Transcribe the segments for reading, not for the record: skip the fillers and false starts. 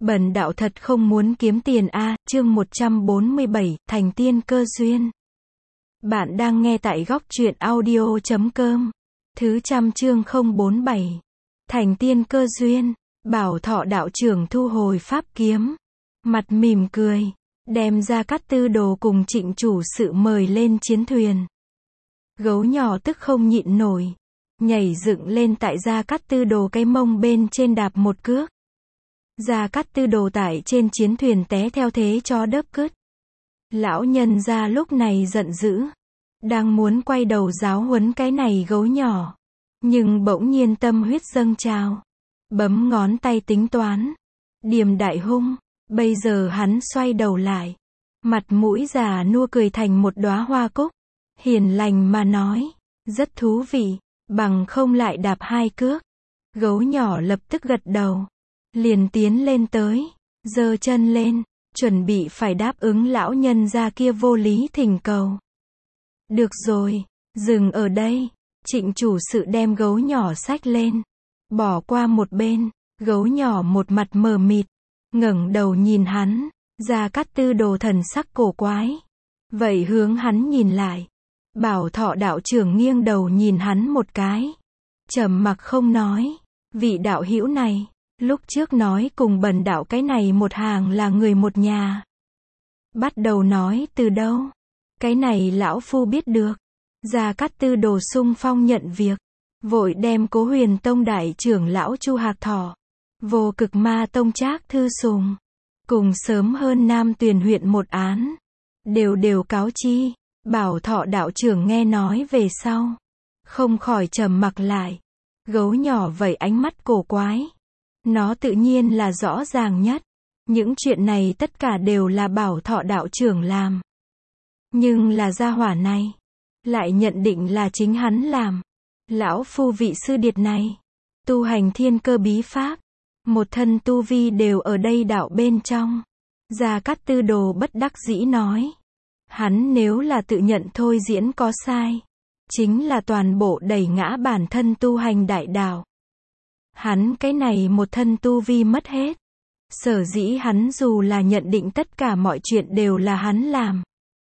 Bần đạo thật không muốn kiếm tiền a. Chương 147, thành tiên cơ duyên. Bạn đang nghe tại góc truyện audio.com. Thứ trăm chương 047. Thành tiên cơ duyên. Bảo Thọ đạo trưởng thu hồi pháp kiếm, mặt mỉm cười, đem Gia Cát Tư Đồ cùng Trịnh chủ sự mời lên chiến thuyền. Gấu nhỏ tức không nhịn nổi, nhảy dựng lên tại Gia Cát Tư Đồ cái mông bên trên đạp một cước. Gia Cát Tư Đồ tại trên chiến thuyền té theo thế cho đớp cứt. Lão nhân gia lúc này giận dữ, đang muốn quay đầu giáo huấn cái này gấu nhỏ, nhưng bỗng nhiên tâm huyết dâng trào, bấm ngón tay tính toán, điềm đại hung. Bây giờ hắn xoay đầu lại, mặt mũi già nua cười thành một đóa hoa cúc, hiền lành mà nói, rất thú vị, bằng không lại đạp hai cước. Gấu nhỏ lập tức gật đầu, liền tiến lên tới, giơ chân lên, chuẩn bị phải đáp ứng lão nhân gia kia vô lý thỉnh cầu. Được rồi, dừng ở đây. Trịnh chủ sự đem gấu nhỏ xách lên, bỏ qua một bên. Gấu nhỏ một mặt mờ mịt, ngẩng đầu nhìn hắn. Gia Cát Tư Đồ thần sắc cổ quái, vậy hướng hắn nhìn lại. Bảo Thọ đạo trưởng nghiêng đầu nhìn hắn một cái, trầm mặc không nói. Vị đạo hữu này, lúc trước nói cùng bần đạo cái này một hàng là người một nhà. Bắt đầu nói từ đâu? Cái này lão phu biết được. Gia Cát Tư Đồ xung phong nhận việc, vội đem Cố Huyền Tông đại trưởng lão Chu Hạc Thọ, Vô Cực Ma Tông Trác Thư Sùng, cùng sớm hơn Nam Tuyền huyện một án, đều cáo chi. Bảo Thọ đạo trưởng nghe nói về sau, không khỏi trầm mặc lại. Gấu nhỏ vậy ánh mắt cổ quái, nó tự nhiên là rõ ràng nhất. Những chuyện này tất cả đều là Bảo Thọ đạo trưởng làm, nhưng là gia hỏa này lại nhận định là chính hắn làm. Lão phu vị sư điệt này, tu hành thiên cơ bí pháp, một thân tu vi đều ở đây đạo bên trong. Gia Cát Tư Đồ bất đắc dĩ nói, hắn nếu là tự nhận thôi diễn có sai, chính là toàn bộ đẩy ngã bản thân tu hành đại đạo. Hắn cái này một thân tu vi mất hết. Sở dĩ hắn dù là nhận định tất cả mọi chuyện đều là hắn làm,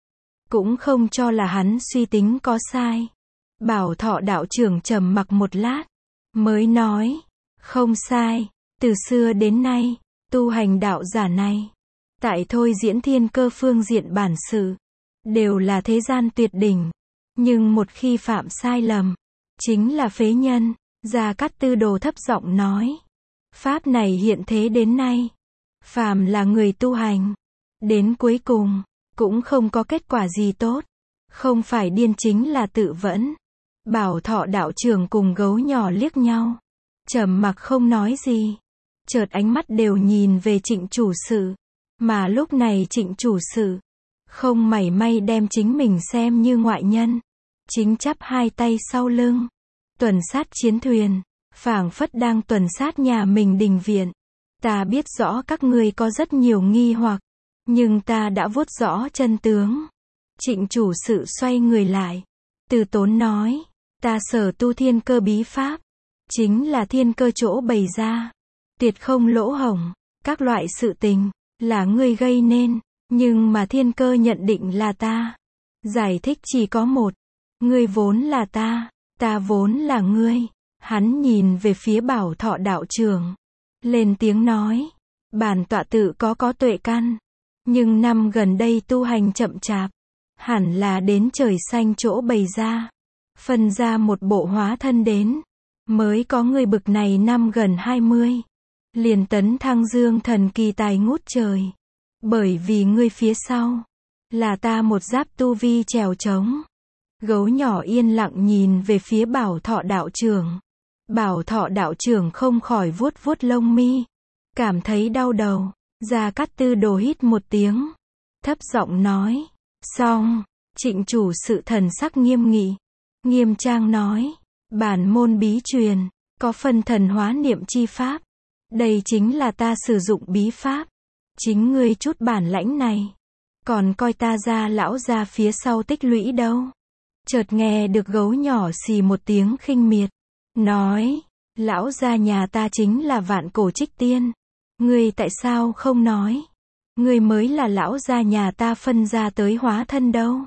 cũng không cho là hắn suy tính có sai. Bảo Thọ đạo trưởng trầm mặc một lát, mới nói, không sai. Từ xưa đến nay, tu hành đạo giả này, tại thôi diễn thiên cơ phương diện bản sự, đều là thế gian tuyệt đỉnh. Nhưng một khi phạm sai lầm, chính là phế nhân. Gia Cát Tư Đồ thấp giọng nói, pháp này hiện thế đến nay, phàm là người tu hành, đến cuối cùng, cũng không có kết quả gì tốt. Không phải điên chính là tự vẫn. Bảo Thọ đạo trưởng cùng gấu nhỏ liếc nhau, trầm mặc không nói gì. Chợt ánh mắt đều nhìn về Trịnh chủ sự, mà lúc này Trịnh chủ sự không mảy may đem chính mình xem như ngoại nhân, chính chắp hai tay sau lưng, tuần sát chiến thuyền, phảng phất đang tuần sát nhà mình đình viện. Ta biết rõ các ngươi có rất nhiều nghi hoặc, nhưng ta đã vuốt rõ chân tướng. Trịnh chủ sự xoay người lại, từ tốn nói, ta sở tu thiên cơ bí pháp, chính là thiên cơ chỗ bày ra, tuyệt không lỗ hổng. Các loại sự tình, là ngươi gây nên, nhưng mà thiên cơ nhận định là ta. Giải thích chỉ có một, ngươi vốn là ta vốn là ngươi. Hắn nhìn về phía Bảo Thọ đạo trưởng, lên tiếng nói, bản tọa tự có tuệ căn, nhưng năm gần đây tu hành chậm chạp, hẳn là đến trời xanh chỗ bày ra, phân ra một bộ hóa thân đến, mới có người bực này. Năm gần 20, liền tấn thăng dương thần kỳ tài ngút trời. Bởi vì ngươi phía sau, là ta một giáp tu vi trèo trống. Gấu nhỏ yên lặng nhìn về phía Bảo Thọ đạo trưởng. Bảo Thọ đạo trưởng không khỏi vuốt vuốt lông mi, cảm thấy đau đầu. Gia Cát Tư Đồ hít một tiếng, thấp giọng nói, xong. Trịnh chủ sự thần sắc nghiêm nghị, nghiêm trang nói, bản môn bí truyền, có phân thần hóa niệm chi pháp. Đây chính là ta sử dụng bí pháp. Chính ngươi chút bản lãnh này, còn coi ta Gia lão gia phía sau tích lũy đâu. Chợt nghe được gấu nhỏ xì một tiếng khinh miệt, nói, lão gia nhà ta chính là vạn cổ trích tiên, Ngươi tại sao không nói? Ngươi mới là lão gia nhà ta phân ra tới hóa thân đâu.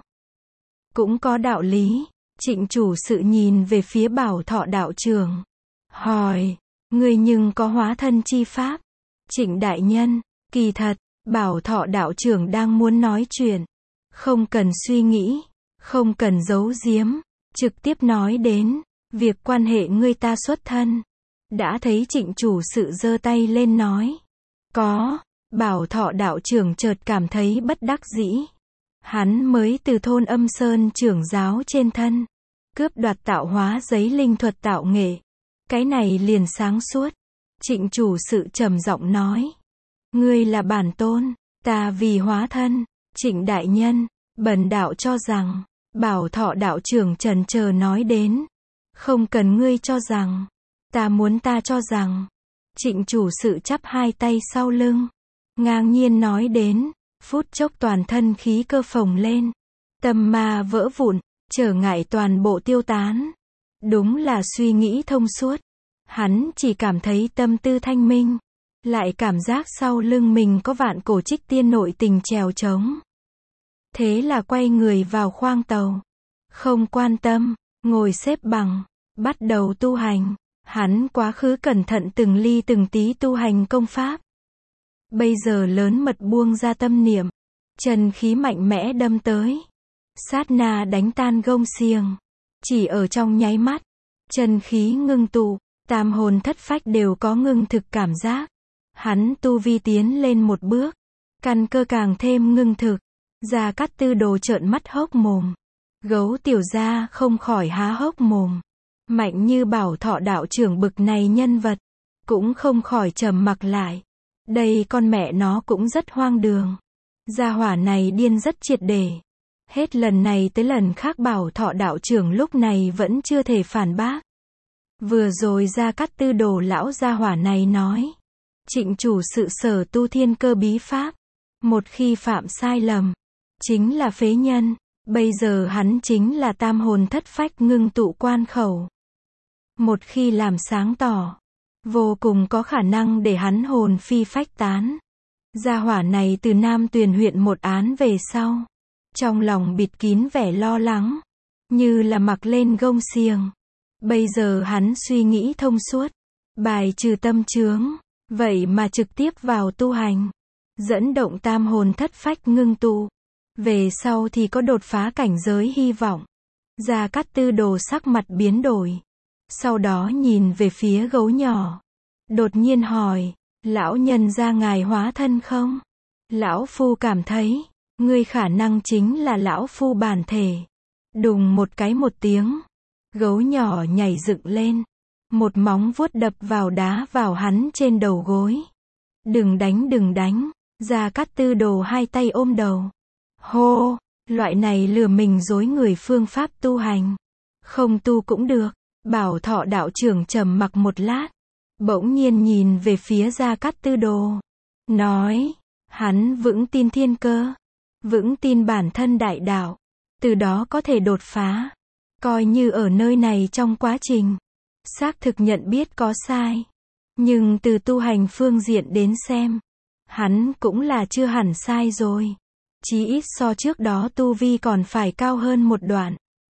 Cũng có đạo lý. Trịnh chủ sự nhìn về phía Bảo Thọ đạo trưởng. Hỏi, ngươi nhưng có hóa thân chi pháp? Trịnh đại nhân, kỳ thật, Bảo Thọ đạo trưởng đang muốn nói chuyện. Không cần suy nghĩ, không cần giấu giếm, trực tiếp nói đến, việc quan hệ ngươi ta xuất thân. Đã thấy trịnh chủ sự giơ tay lên nói. Có, Bảo Thọ đạo trưởng chợt cảm thấy bất đắc dĩ. Hắn mới từ thôn Âm Sơn trưởng giáo trên thân, cướp đoạt tạo hóa giấy linh thuật tạo nghệ. Cái này liền sáng suốt. Trịnh chủ sự trầm giọng nói. Ngươi là bản tôn, ta vì hóa thân. Trịnh đại nhân, bần đạo cho rằng, Bảo Thọ đạo trưởng chần chờ nói đến. Không cần ngươi cho rằng, ta muốn ta cho rằng. Trịnh chủ sự chắp hai tay sau lưng, ngang nhiên nói đến, phút chốc toàn thân khí cơ phồng lên. Tâm ma vỡ vụn, trở ngại toàn bộ tiêu tán. Đúng là suy nghĩ thông suốt. Hắn chỉ cảm thấy tâm tư thanh minh, lại cảm giác sau lưng mình có vạn cổ trích tiên nội tình trèo trống. Thế là quay người vào khoang tàu. Không quan tâm, ngồi xếp bằng, bắt đầu tu hành. Hắn quá khứ cẩn thận từng ly từng tí tu hành công pháp. Bây giờ lớn mật buông ra tâm niệm. Chân khí mạnh mẽ đâm tới. Sát na đánh tan gông xiềng. Chỉ ở trong nháy mắt. Chân khí ngưng tụ. Tam hồn thất phách đều có ngưng thực cảm giác. Hắn tu vi tiến lên một bước. Căn cơ càng thêm ngưng thực. Gia Cát Tư Đồ trợn mắt hốc mồm. Gấu tiểu gia không khỏi há hốc mồm. Mạnh như Bảo Thọ đạo trưởng bực này nhân vật, cũng không khỏi trầm mặc lại. Đây con mẹ nó cũng rất hoang đường. Gia hỏa này điên rất triệt để. Hết lần này tới lần khác Bảo Thọ đạo trưởng lúc này vẫn chưa thể phản bác. Vừa rồi Gia Cát Tư Đồ lão gia hỏa này nói. Trịnh chủ sự sở tu thiên cơ bí pháp. Một khi phạm sai lầm, chính là phế nhân. Bây giờ hắn chính là tam hồn thất phách ngưng tụ quan khẩu. Một khi làm sáng tỏ, vô cùng có khả năng để hắn hồn phi phách tán. Gia hỏa này từ Nam Tuyền huyện một án về sau, trong lòng bịt kín vẻ lo lắng, như là mặc lên gông xiềng. Bây giờ hắn suy nghĩ thông suốt, bài trừ tâm chướng, vậy mà trực tiếp vào tu hành, dẫn động tam hồn thất phách ngưng tụ. Về sau thì có đột phá cảnh giới hy vọng. Gia Cát Tư Đồ sắc mặt biến đổi. Sau đó nhìn về phía gấu nhỏ. Đột nhiên hỏi, lão nhân gia ngài hóa thân không? Lão phu cảm thấy, ngươi khả năng chính là lão phu bản thể. Đùng một cái một tiếng. Gấu nhỏ nhảy dựng lên. Một móng vuốt đập vào đá vào hắn trên đầu gối. Đừng đánh đừng đánh. Gia Cát Tư Đồ hai tay ôm đầu. Hô, loại này lừa mình dối người phương pháp tu hành. Không tu cũng được. Bảo Thọ đạo trưởng trầm mặc một lát. Bỗng nhiên nhìn về phía Gia Cát Tư Đồ. Nói, hắn vững tin thiên cơ. Vững tin bản thân đại đạo. Từ đó có thể đột phá. Coi như ở nơi này trong quá trình. Xác thực nhận biết có sai. Nhưng từ tu hành phương diện đến xem. Hắn cũng là chưa hẳn sai rồi. Chí ít so trước đó tu vi còn phải cao hơn một đoạn.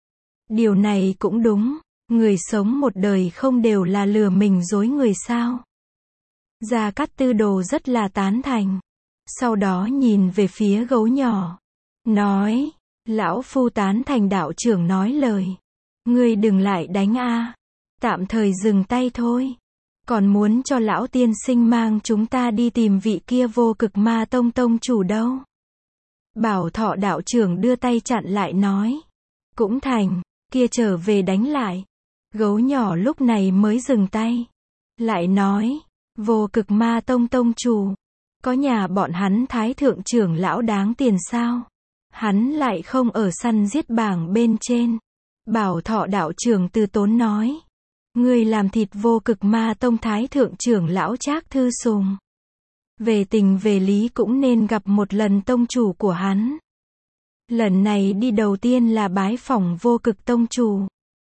Điều này cũng đúng. Người sống một đời không đều là lừa mình dối người sao? Gia Cát Tư Đồ rất là tán thành. Sau đó nhìn về phía gấu nhỏ. Nói, lão phu tán thành đạo trưởng nói lời. Ngươi đừng lại đánh a. Tạm thời dừng tay thôi. Còn muốn cho lão tiên sinh mang chúng ta đi tìm vị kia Vô Cực Ma Tông tông chủ đâu. Bảo Thọ đạo trưởng đưa tay chặn lại nói. Cũng thành, kia trở về đánh lại. Gấu nhỏ lúc này mới dừng tay. Lại nói, Vô Cực Ma Tông tông chủ. Có nhà bọn hắn thái thượng trưởng lão đáng tiền sao? Hắn lại không ở săn giết bảng bên trên. Bảo Thọ đạo trưởng từ tốn nói. Ngươi làm thịt Vô Cực Ma Tông thái thượng trưởng lão Trác Thư Sùng. Về tình về lý cũng nên gặp một lần tông chủ của hắn. Lần này đi đầu tiên là bái phỏng Vô Cực tông chủ.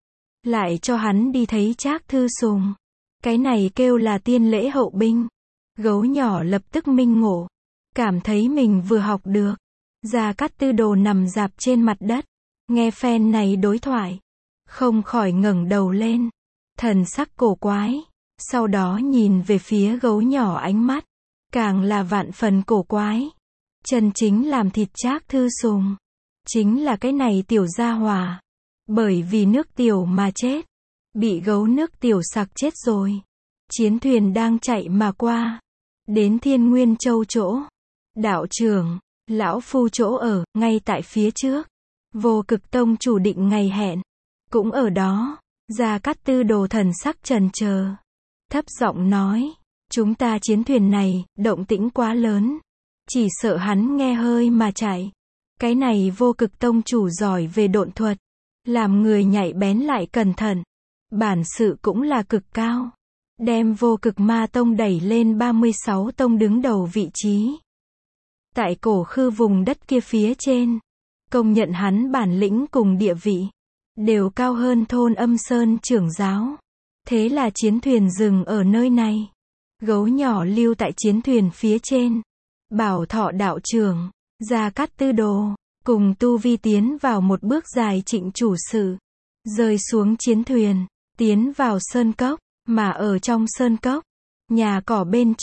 Lại cho hắn đi thấy Trác Thư Sùng. Cái này kêu là tiên lễ hậu binh. Gấu nhỏ lập tức minh ngộ, cảm thấy mình vừa học được. Gia Cát Tư Đồ nằm rạp trên mặt đất, nghe phen này đối thoại, không khỏi ngẩng đầu lên, thần sắc cổ quái, sau đó nhìn về phía gấu nhỏ, ánh mắt càng là vạn phần cổ quái. Chân chính làm thịt Trác Thư Sùng, chính là cái này tiểu gia hỏa, bởi vì nước tiểu mà chết, bị gấu nước tiểu sặc chết rồi. Chiến thuyền đang chạy mà qua, đến Thiên Nguyên Châu chỗ, đạo trưởng, lão phu chỗ ở, ngay tại phía trước. Vô Cực Tông chủ định ngày hẹn, cũng ở đó. Gia Cát Tư Đồ thần sắc chần chờ, thấp giọng nói, chúng ta chiến thuyền này, động tĩnh quá lớn, chỉ sợ hắn nghe hơi mà chạy. Cái này Vô Cực Tông chủ giỏi về độn thuật, làm người nhạy bén lại cẩn thận, bản sự cũng là cực cao, đem Vô Cực Ma Tông đẩy lên 36 tông đứng đầu vị trí. Tại cổ khư vùng đất kia phía trên, công nhận hắn bản lĩnh cùng địa vị, đều cao hơn Thôn Âm Sơn trưởng giáo. Thế là chiến thuyền dừng ở nơi này. Gấu nhỏ lưu tại chiến thuyền phía trên. Bảo Thọ đạo trưởng, Gia Cát Tư Đồ, cùng tu vi tiến vào một bước dài trịnh chủ sự. Rơi xuống chiến thuyền, tiến vào sơn cốc, mà ở trong sơn cốc, nhà cỏ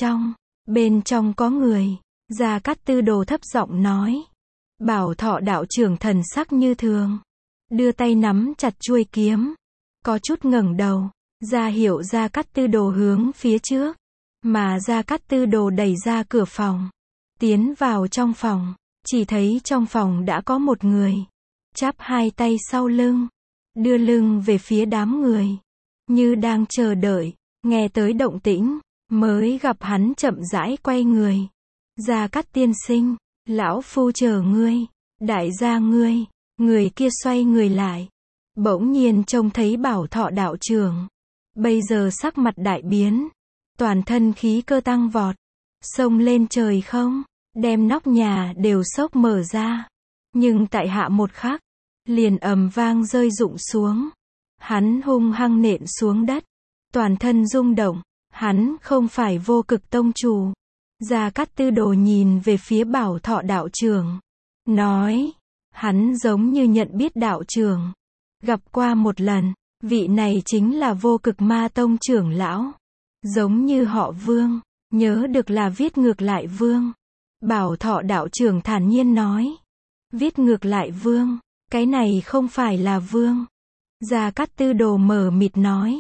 bên trong có người. Gia Cát Tư Đồ thấp giọng nói. Bảo Thọ đạo trưởng thần sắc như thường, đưa tay nắm chặt chuôi kiếm, có chút ngẩng đầu, ra hiệu Gia Cát Tư Đồ hướng phía trước, mà Gia Cát Tư Đồ đẩy ra cửa phòng, tiến vào trong phòng, chỉ thấy trong phòng đã có một người, chắp hai tay sau lưng, đưa lưng về phía đám người, như đang chờ đợi, nghe tới động tĩnh, mới gặp hắn chậm rãi quay người. Gia Cát tiên sinh, lão phu chờ ngươi, đại gia ngươi. Người kia xoay người lại, bỗng nhiên trông thấy Bảo Thọ đạo trưởng, bây giờ sắc mặt đại biến, toàn thân khí cơ tăng vọt, xông lên trời không, đem nóc nhà đều xốc mở ra, nhưng tại hạ một khắc, liền ầm vang rơi rụng xuống, hắn hung hăng nện xuống đất, toàn thân rung động, hắn không phải Vô Cực Tông chủ. Gia Cát Tư Đồ nhìn về phía Bảo Thọ đạo trưởng, nói, hắn giống như nhận biết đạo trưởng, gặp qua một lần, vị này chính là Vô Cực Ma Tông trưởng lão, giống như họ Vương, nhớ được là viết ngược lại Vương. Bảo Thọ đạo trưởng thản nhiên nói, viết ngược lại Vương, cái này không phải là Vương. Gia Cát Tư Đồ mờ mịt nói,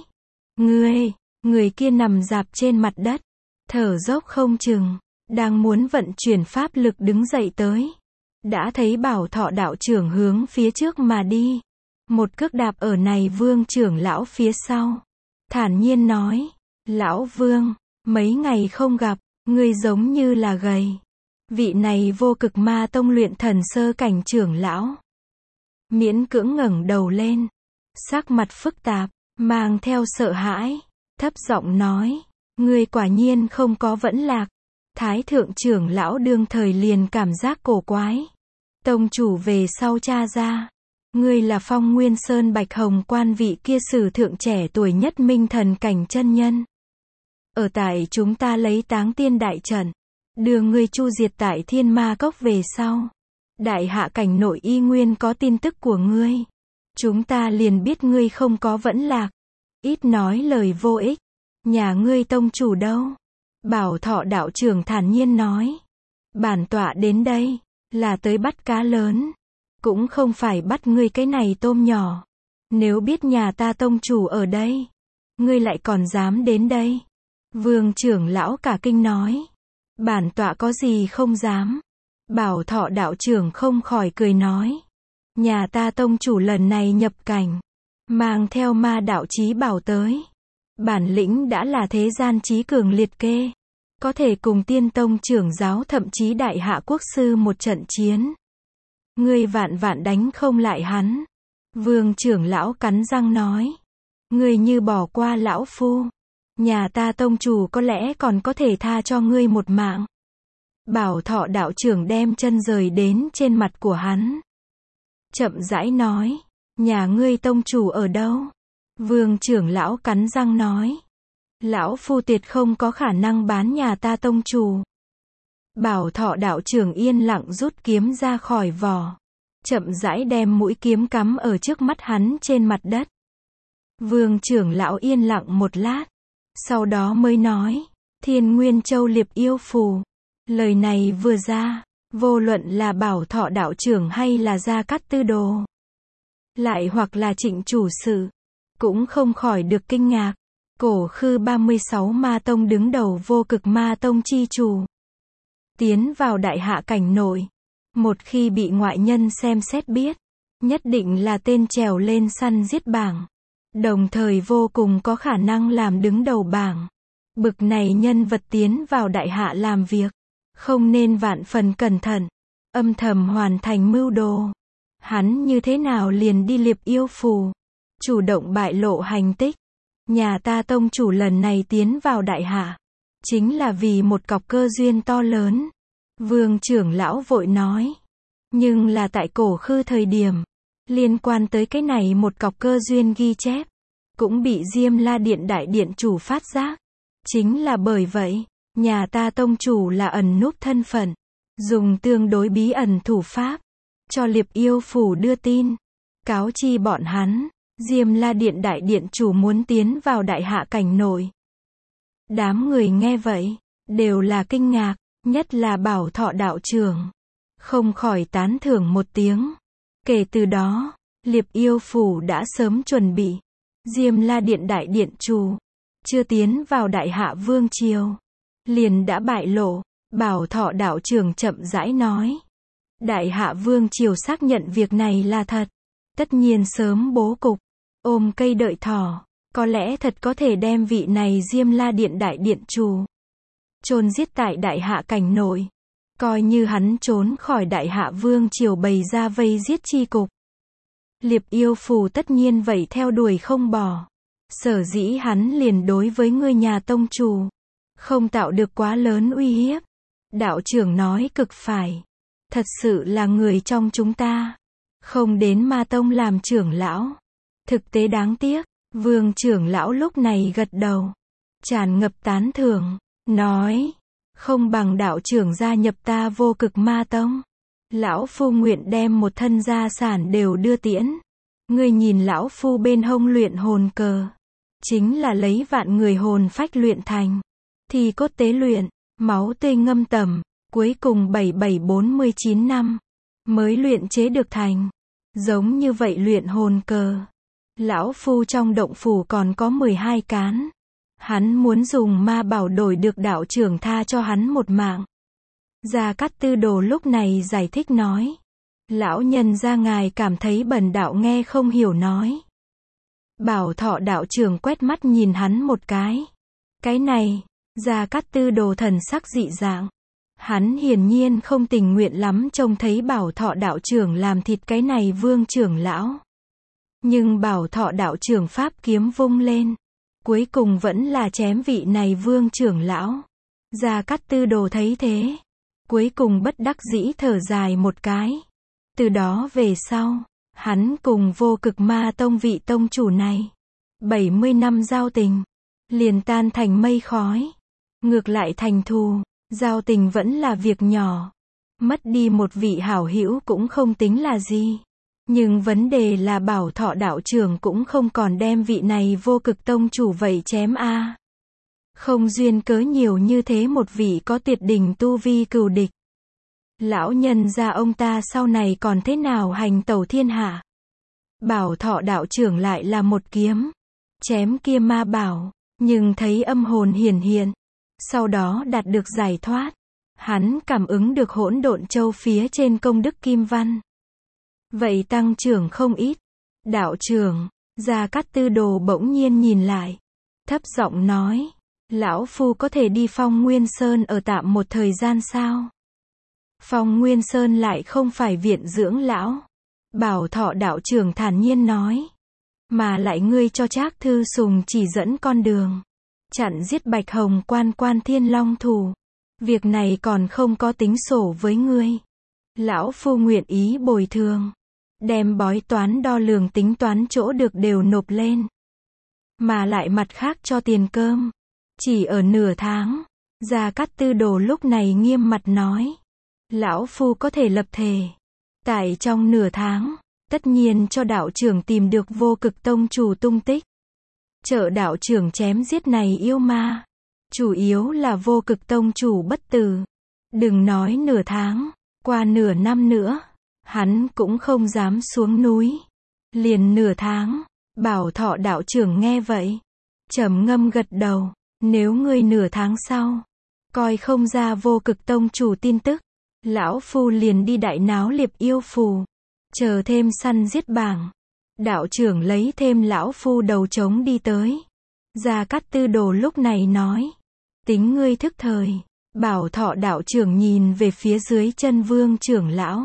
người kia nằm rạp trên mặt đất, thở dốc không chừng, đang muốn vận chuyển pháp lực đứng dậy tới. Đã thấy Bảo Thọ đạo trưởng hướng phía trước mà đi, một cước đạp ở này Vương trưởng lão phía sau, thản nhiên nói, lão Vương, mấy ngày không gặp, ngươi giống như là gầy. Vị này Vô Cực Ma Tông luyện thần sơ cảnh trưởng lão, miễn cưỡng ngẩng đầu lên, sắc mặt phức tạp, mang theo sợ hãi, thấp giọng nói, ngươi quả nhiên không có vẫn lạc. Thái thượng trưởng lão đương thời liền cảm giác cổ quái. Tông chủ về sau tra ra, ngươi là Phong Nguyên Sơn Bạch Hồng Quan vị kia sử thượng trẻ tuổi nhất minh thần cảnh chân nhân. Ở tại chúng ta lấy Táng Tiên đại trận, đưa ngươi chu diệt tại Thiên Ma Cốc về sau, đại hạ cảnh nội y nguyên có tin tức của ngươi. Chúng ta liền biết ngươi không có vẫn lạc. Ít nói lời vô ích. Nhà ngươi tông chủ đâu? Bảo Thọ đạo trưởng thản nhiên nói. Bản tọa đến đây, là tới bắt cá lớn. Cũng không phải bắt ngươi cái này tôm nhỏ. Nếu biết nhà ta tông chủ ở đây, ngươi lại còn dám đến đây. Vương trưởng lão cả kinh nói. Bản tọa có gì không dám. Bảo Thọ đạo trưởng không khỏi cười nói. Nhà ta tông chủ lần này nhập cảnh, mang theo ma đạo chí bảo tới. Bản lĩnh đã là thế gian chí cường liệt kê. Có thể cùng tiên tông trưởng giáo thậm chí đại hạ quốc sư một trận chiến. Ngươi vạn vạn đánh không lại hắn. Vương trưởng lão cắn răng nói. Ngươi như bỏ qua lão phu, nhà ta tông chủ có lẽ còn có thể tha cho ngươi một mạng. Bảo Thọ đạo trưởng đem chân rời đến trên mặt của hắn. Chậm rãi nói. Nhà ngươi tông chủ ở đâu? Vương trưởng lão cắn răng nói. Lão phu tuyệt không có khả năng bán nhà ta tông chủ. Bảo Thọ đạo trưởng yên lặng rút kiếm ra khỏi vỏ. Chậm rãi đem mũi kiếm cắm ở trước mắt hắn trên mặt đất. Vương trưởng lão yên lặng một lát. Sau đó mới nói. Thiên Nguyên Châu liệp yêu phù. Lời này vừa ra, vô luận là Bảo Thọ đạo trưởng hay là Gia Cát Tư Đồ, lại hoặc là Trịnh chủ sự, cũng không khỏi được kinh ngạc. Cổ khư 36 ma tông đứng đầu vô cực ma tông chi chủ. Tiến vào đại hạ cảnh nội. Một khi bị ngoại nhân xem xét biết, nhất định là tên trèo lên săn giết bảng. Đồng thời vô cùng có khả năng làm đứng đầu bảng. Bực này nhân vật tiến vào đại hạ làm việc, không nên vạn phần cẩn thận, âm thầm hoàn thành mưu đồ. Hắn như thế nào liền đi liệp yêu phù, chủ động bại lộ hành tích. Nhà ta tông chủ lần này tiến vào đại hạ, chính là vì một cọc cơ duyên to lớn. Vương trưởng lão vội nói. Nhưng là tại cổ khư thời điểm, liên quan tới cái này một cọc cơ duyên ghi chép, cũng bị Diêm La Điện đại điện chủ phát giác. Chính là bởi vậy, nhà ta tông chủ là ẩn núp thân phận, dùng tương đối bí ẩn thủ pháp, cho liệp yêu phủ đưa tin, cáo chi bọn hắn, Diêm La Điện đại điện chủ muốn tiến vào đại hạ cảnh nội. Đám người nghe vậy, đều là kinh ngạc, nhất là Bảo Thọ đạo trưởng, không khỏi tán thưởng một tiếng. Kể từ đó, liệp yêu phủ đã sớm chuẩn bị, Diêm La Điện đại điện chủ chưa tiến vào đại hạ vương triều, liền đã bại lộ. Bảo Thọ đạo trưởng chậm rãi nói. Đại hạ vương triều xác nhận việc này là thật. Tất nhiên sớm bố cục, ôm cây đợi thỏ, có lẽ thật có thể đem vị này Diêm La Điện đại điện chủ chôn giết tại đại hạ cảnh nội. Coi như hắn trốn khỏi đại hạ vương triều bày ra vây giết chi cục. Liệp yêu phù tất nhiên vậy theo đuổi không bỏ. Sở dĩ hắn liền đối với ngươi nhà tông chủ, không tạo được quá lớn uy hiếp. Đạo trưởng nói cực phải. Thật sự là người trong chúng ta, không đến ma tông làm trưởng lão. Thực tế đáng tiếc. Vương trưởng lão lúc này gật đầu, tràn ngập tán thưởng, nói. Không bằng đạo trưởng gia nhập ta vô cực ma tông. Lão phu nguyện đem một thân gia sản đều đưa tiễn. Ngươi nhìn lão phu bên hông luyện hồn cờ, chính là lấy vạn người hồn phách luyện thành. Thì cốt tế luyện, máu tươi ngâm tẩm, cuối cùng 7749 năm mới luyện chế được thành. Giống như vậy luyện hồn cờ, lão phu trong động phủ còn có 12 cán. Hắn muốn dùng ma bảo đổi được đạo trưởng tha cho hắn một mạng. Gia Cát Tư Đồ lúc này giải thích nói. Lão nhân gia ngài cảm thấy bần đạo nghe không hiểu nói. Bảo Thọ đạo trưởng quét mắt nhìn hắn một cái. Cái này, Gia Cát Tư Đồ thần sắc dị dạng. Hắn hiển nhiên không tình nguyện lắm trông thấy Bảo Thọ đạo trưởng làm thịt cái này vương trưởng lão. Nhưng Bảo Thọ đạo trưởng pháp kiếm vung lên, cuối cùng vẫn là chém vị này vương trưởng lão. Gia Cát Tư Đồ thấy thế, cuối cùng bất đắc dĩ thở dài một cái. Từ đó về sau, hắn cùng vô cực ma tông vị tông chủ này, 70 năm giao tình, liền tan thành mây khói. Ngược lại thành thù, giao tình vẫn là việc nhỏ. Mất đi một vị hảo hữu cũng không tính là gì. Nhưng vấn đề là Bảo Thọ đạo trưởng cũng không còn đem vị này vô cực tông chủ vậy chém a. Không duyên cớ nhiều như thế một vị có tuyệt đỉnh tu vi cừu địch. Lão nhân gia ông ta sau này còn thế nào hành tẩu thiên hạ. Bảo Thọ đạo trưởng lại là một kiếm chém kia ma bảo, nhưng thấy âm hồn hiển hiện, sau đó đạt được giải thoát. Hắn cảm ứng được hỗn độn châu phía trên công đức kim văn, vậy tăng trưởng không ít. Đạo trưởng, Gia Cát Tư Đồ bỗng nhiên nhìn lại, thấp giọng nói, lão phu có thể đi Phong Nguyên Sơn ở tạm một thời gian sao? Phong Nguyên Sơn lại không phải viện dưỡng lão. Bảo Thọ đạo trưởng thản nhiên nói, mà lại ngươi cho Trác Thư Sùng chỉ dẫn con đường, chặn giết Bạch Hồng quan quan Thiên Long thủ. Việc này còn không có tính sổ với ngươi. Lão phu nguyện ý bồi thường, đem bói toán đo lường tính toán chỗ được đều nộp lên. Mà lại mặt khác cho tiền cơm. Chỉ ở nửa tháng, Gia Cát Tư Đồ lúc này nghiêm mặt nói. Lão Phu có thể lập thề. Tại trong nửa tháng, tất nhiên cho đạo trưởng tìm được Vô Cực Tông chủ tung tích. Trợ đạo trưởng chém giết này yêu ma. Chủ yếu là Vô Cực Tông chủ bất tử. Đừng nói nửa tháng, qua nửa năm nữa, hắn cũng không dám xuống núi. Liền nửa tháng, Bảo Thọ đạo trưởng nghe vậy, trầm ngâm gật đầu, nếu ngươi nửa tháng sau, coi không ra Vô Cực Tông chủ tin tức, lão Phu liền đi đại náo liệp yêu phù, chờ thêm săn giết bảng. Đạo trưởng lấy thêm lão Phu đầu trống đi tới. Gia Cát Tư Đồ lúc này nói, tính ngươi thức thời. Bảo Thọ đạo trưởng nhìn về phía dưới chân Vương trưởng lão,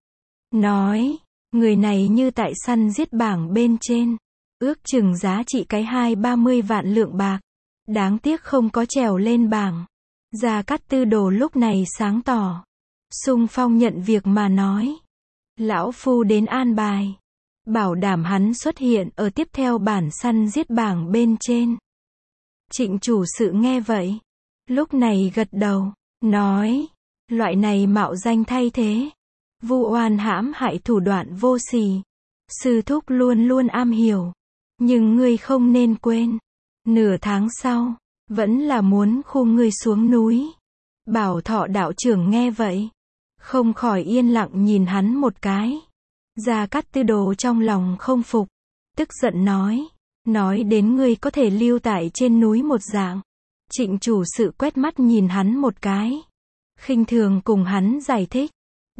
nói, người này như tại săn giết bảng bên trên, ước chừng giá trị cái 20-30 vạn lượng bạc, đáng tiếc không có trèo lên bảng. Gia Cát Tư Đồ lúc này sáng tỏ, xung phong nhận việc mà nói, lão Phu đến an bài, bảo đảm hắn xuất hiện ở tiếp theo bản săn giết bảng bên trên. Trịnh chủ sự nghe vậy, lúc này gật đầu, nói, loại này mạo danh thay thế, vu oan hãm hại thủ đoạn vô sỉ, sư thúc luôn luôn am hiểu, nhưng ngươi không nên quên, nửa tháng sau, vẫn là muốn khu ngươi xuống núi. Bảo Thọ đạo trưởng nghe vậy, không khỏi yên lặng nhìn hắn một cái. Gia Cát Tư Đồ trong lòng không phục, tức giận nói đến ngươi có thể lưu tại trên núi một dạng. Trịnh chủ sự quét mắt nhìn hắn một cái, khinh thường cùng hắn giải thích,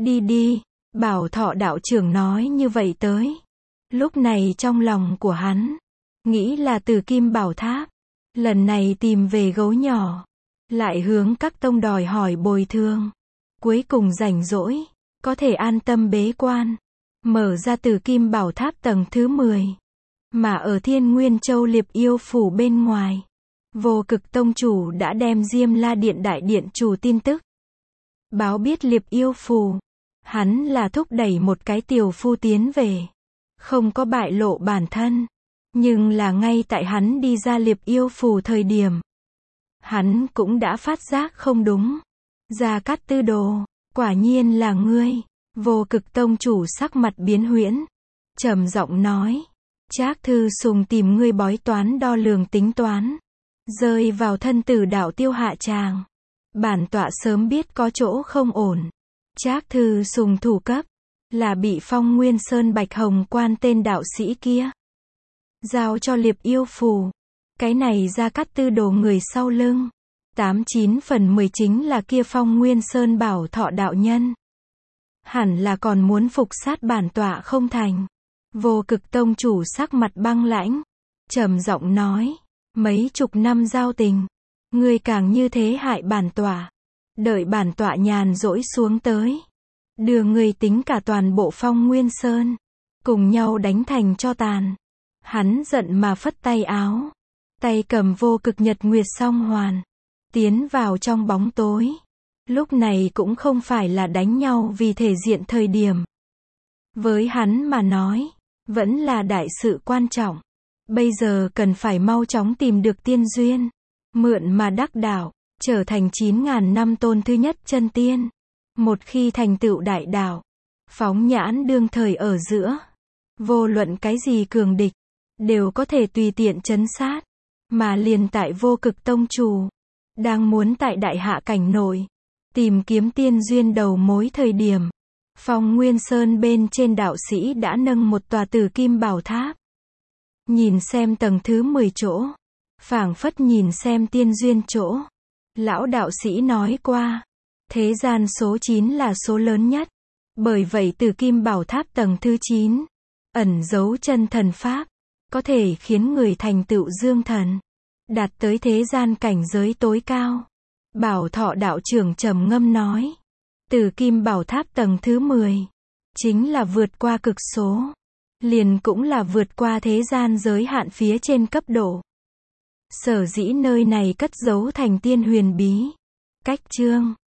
đi. Bảo Thọ đạo trưởng nói như vậy tới. Lúc này trong lòng của hắn, nghĩ là Tử Kim Bảo Tháp, lần này tìm về gấu nhỏ, lại hướng các tông đòi hỏi bồi thường. Cuối cùng rảnh rỗi, có thể an tâm bế quan, mở ra Tử Kim Bảo Tháp tầng thứ 10. Mà ở Thiên Nguyên Châu liệp yêu phủ bên ngoài, Vô Cực Tông chủ đã đem Diêm La Điện đại điện chủ tin tức báo biết liệp yêu phù. Hắn là thúc đẩy một cái tiểu phu tiến về, không có bại lộ bản thân, nhưng là ngay tại hắn đi ra liệp yêu phù thời điểm, hắn cũng đã phát giác không đúng. Gia Cát Tư Đồ, quả nhiên là ngươi. Vô Cực Tông chủ sắc mặt biến huyễn, trầm giọng nói, Trác Thư Sùng tìm ngươi bói toán đo lường tính toán, rơi vào thân tử đạo tiêu hạ tràng. Bản tọa sớm biết có chỗ không ổn. Trác Thư Sùng thủ cấp, là bị Phong Nguyên Sơn Bạch Hồng Quan tên đạo sĩ kia giao cho liệp yêu phù. Cái này Gia Cát Tư Đồ người sau lưng, 89 phần 10 chính là kia Phong Nguyên Sơn Bảo Thọ đạo nhân. Hẳn là còn muốn phục sát bản tọa không thành. Vô Cực Tông chủ sắc mặt băng lãnh, trầm giọng nói, mấy chục năm giao tình, ngươi càng như thế hại bản tọa. Đợi bản tọa nhàn rỗi xuống tới, đưa ngươi tính cả toàn bộ Phong Nguyên Sơn, cùng nhau đánh thành tro tàn. Hắn giận mà phất tay áo, tay cầm Vô Cực Nhật Nguyệt song hoàn, tiến vào trong bóng tối. Lúc này cũng không phải là đánh nhau vì thể diện thời điểm. Với hắn mà nói, vẫn là đại sự quan trọng. Bây giờ cần phải mau chóng tìm được tiên duyên, mượn mà đắc đạo, trở thành 9.000 năm tôn thứ nhất chân tiên. Một khi thành tựu đại đạo, phóng nhãn đương thời ở giữa, vô luận cái gì cường địch, đều có thể tùy tiện trấn sát. Mà liền tại Vô Cực Tông chủ đang muốn tại đại hạ cảnh nội tìm kiếm tiên duyên đầu mối thời điểm, Phong Nguyên Sơn bên trên đạo sĩ đã nâng một tòa Tử Kim Bảo Tháp. Nhìn xem tầng thứ 10 chỗ, phảng phất nhìn xem tiên duyên chỗ. Lão đạo sĩ nói qua, thế gian số 9 là số lớn nhất. Bởi vậy Tử Kim Bảo Tháp tầng thứ 9, ẩn giấu chân thần pháp, có thể khiến người thành tựu dương thần, đạt tới thế gian cảnh giới tối cao. Bảo Thọ đạo trưởng trầm ngâm nói, Tử Kim Bảo Tháp tầng thứ 10, chính là vượt qua cực số, liền cũng là vượt qua thế gian giới hạn phía trên cấp độ. Sở dĩ nơi này cất giấu thành tiên huyền bí. Cách chương